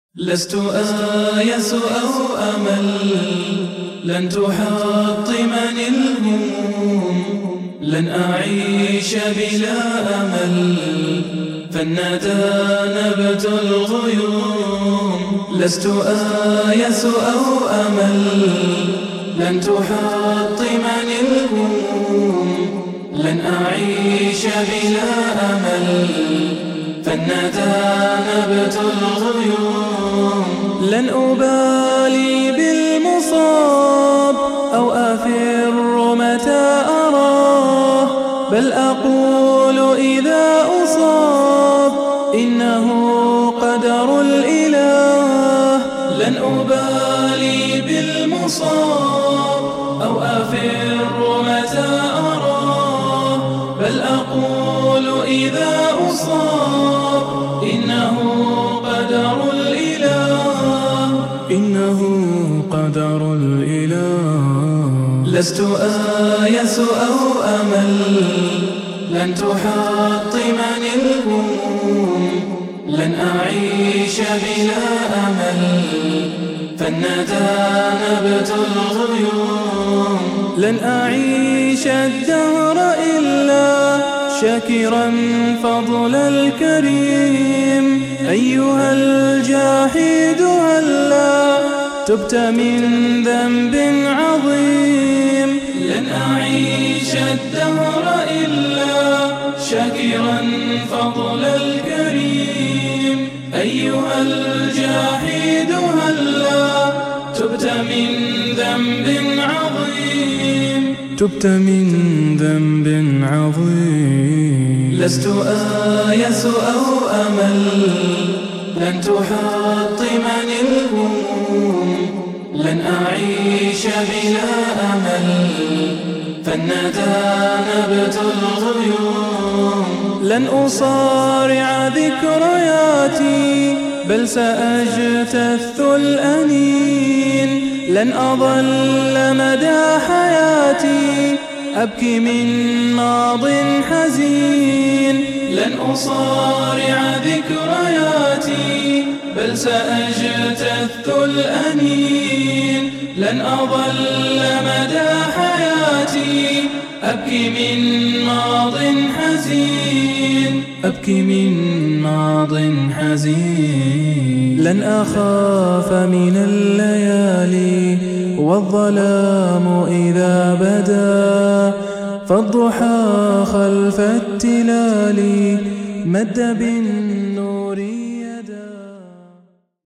لست آيس أو أمل، لن تحطمني الهموم، لن أعيش بلا أمل، فالندى نبت الغيوم. لست آيس أو أمل، لن تحطمني الهموم، لن أعيش بلا أمل، فالندى نبت الغيوم. لن أبالي بالمصاب أو أفر متى أراه، بل أقول إذا أصاب إنه قدر الإله. لن أبالي بالمصاب أو أفر متى أراه، بل أقول إذا أصاب إنه قدر الإله، إنه قدر الإله. لست آيس أو أمل، لن تحطمني الهموم، لن أعيش بلا أمل، فالندى نبت الغيوم. لن أعيش الدهر إلا شاكرا فضل الكريم. أيها الجاحد هلا تبت من ذنب عظيم. لن أعيش الدهر إلا شاكرا فضل الكريم. أيها الجاحد هلا تبت من ذنب عظيم، تبت من ذنب عظيم. لست آيس أو أمل، لن تحطمني الهموم، لن أعيش بلا أمل، فالندى نبت الغيوم. لن أصارع ذكرياتي، بل سأجتث الأنين. لن أظل مدى حياتي أبكي من ماض حزين. لن أصارع ذكرياتي، بل سأجتث الأنين. لن أظل مدى حياتي أبكي من ماض حزين، أبكي من ماض حزين. لن أخاف من الليالي والظلام إذا بدا، فالضحى خلف التلال مد